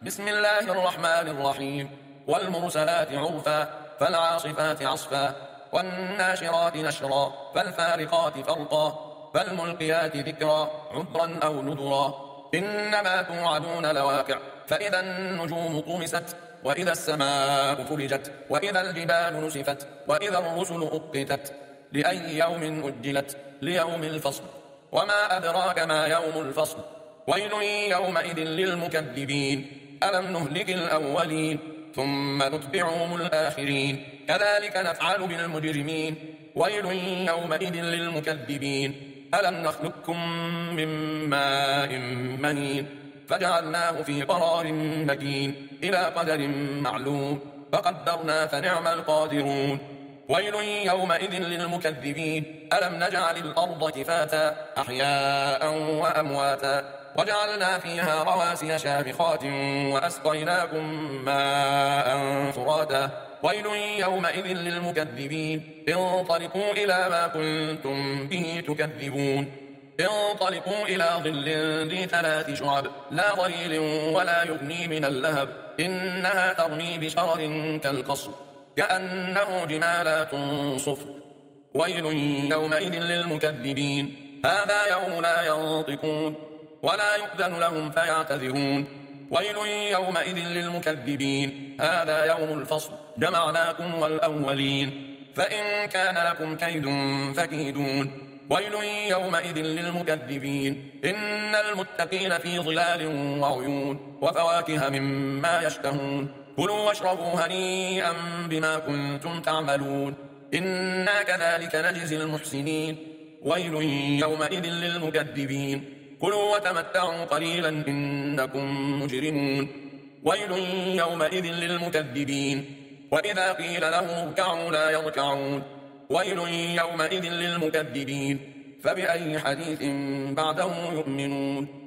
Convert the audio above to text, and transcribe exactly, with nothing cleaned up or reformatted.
بسم الله الرحمن الرحيم. والمرسلات عرفا فالعاصفات عصفا والناشرات نشرا فالفارقات فرقا فالملقيات ذكرا عذرا أو نذرا إنما توعدون لواقع فإذا النجوم طمست وإذا السماء فرجت وإذا الجبال نسفت وإذا الرسل أقتت لأي يوم أجلت ليوم الفصل وما أدراك ما يوم الفصل ويل يومئذ للمكذبين ألم نهلك الأولين ثم نتبعهم الآخرين كذلك نفعل بالمجرمين ويل يومئذ للمكذبين ألم نخلقكم من ماء مهين فجعلناه في قرار مكين إلى قدر معلوم فقدرنا فنعم القادرون ويل يومئذ للمكذبين ألم نجعل الأرض كفاتا أحياء وأمواتا وجعلنا فيها رواسي شامخات وأسقيناكم ماء فراتا ويل يومئذ للمكذبين انطلقوا إلى ما كنتم به تكذبون انطلقوا إلى ظل ذي ثلاث شعب لا ظليل ولا يغني من اللهب إنها ترمي بشرر كالقصر كأنه جمالات صفر ويل يومئذ للمكذبين هذا يوم لا ينطقون ولا يؤذن لهم فيعتذرون ويل يومئذ للمكذبين هذا يوم الفصل جمعناكم والأولين فإن كان لكم كيد فكيدون ويل يومئذ للمكذبين إن المتقين في ظلال وعيون وفواكه مما يشتهون كلوا واشربوا هنيئا بما كنتم تعملون إنا كذلك نجزي المحسنين ويل يومئذ للمكذبين كلوا وتمتعوا قليلا إنكم مجرمون ويل يومئذ للمكذبين وإذا قيل لهم اركعوا لا يركعون ويل يومئذ للمكذبين فبأي حديث بعده يؤمنون